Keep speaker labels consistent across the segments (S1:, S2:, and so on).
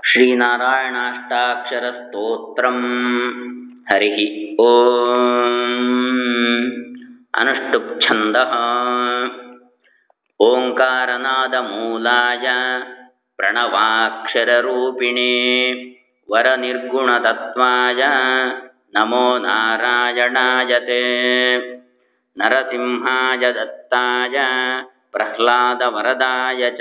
S1: श्रीनारायणाष्टाक्षरस्तोत्रम् हरिः ओम्। अनुष्टुप् छन्दः। ओङ्कारनादमूलाय प्रणवाक्षररूपिणे वरनिर्गुणतत्त्वाय नमो नारायणायते। नरसिंहाय दत्ताय प्रह्लादवरदाय च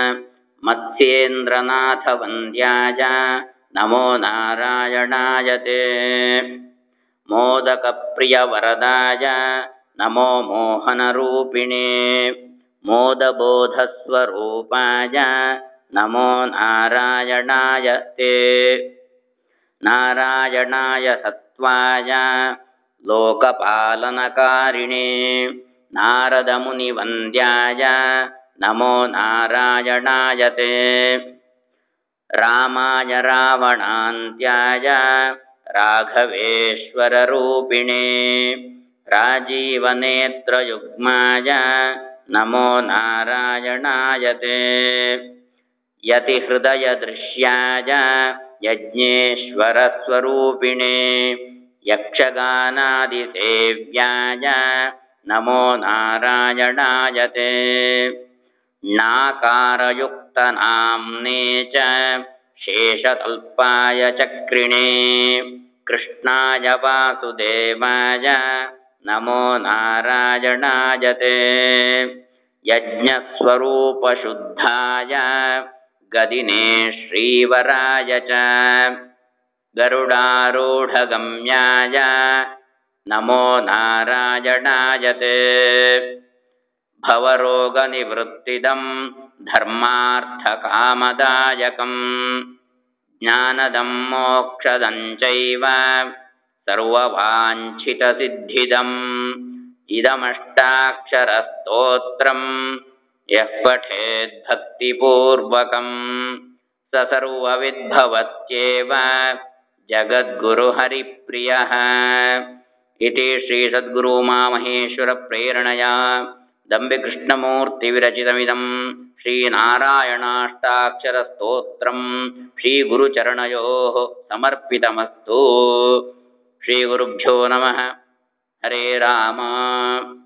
S1: मत्स्येन्द्रनाथवन्द्याय नमो नारायणायते। मोदकप्रियवरदाय नमो मोहनरूपिणे मोदबोधस्वरूपाय नमो नारायणायते। नारायणाय सत्त्वाय लोकपालनकारिणे नारदमुनिवन्द्याय नमो नारायणायते। रामाय रावणान्त्याय राघवेश्वररूपिणे राजीवनेत्रयुग्माय नमो नारायणायते। यतिहृदयदृश्याय यज्ञेश्वरस्वरूपिणे यक्षगानादिसेव्याय नमो नारायणायते। नाकारयुक्तनाम्ने च शेषतल्पाय चक्रिणे कृष्णाय वासुदेवाय नमो नारायणायते। यज्ञस्वरूपशुद्धाय गदिने श्रीवराय च गरुडारूढगम्याय नमो नारायणायते। भवरोगनिवृत्तिदं धर्मार्थकामदायकं ज्ञानदं मोक्षदं चैव सर्ववाञ्छितसिद्धिदम् इदमष्टाक्षरस्तोत्रम् यः पठेद्भक्तिपूर्वकं स सर्वविद्भवत्येव जगद्गुरुहरिप्रियः। इति श्रीसद्गुरुमामहेश्वरप्रेरणया दम्बिकृष्णमूर्तिविरचितमिदं श्रीनारायणाष्टाक्षरस्तोत्रं श्रीगुरुचरणयोः समर्पितमस्तु। श्रीगुरुभ्यो नमः। हरे राम।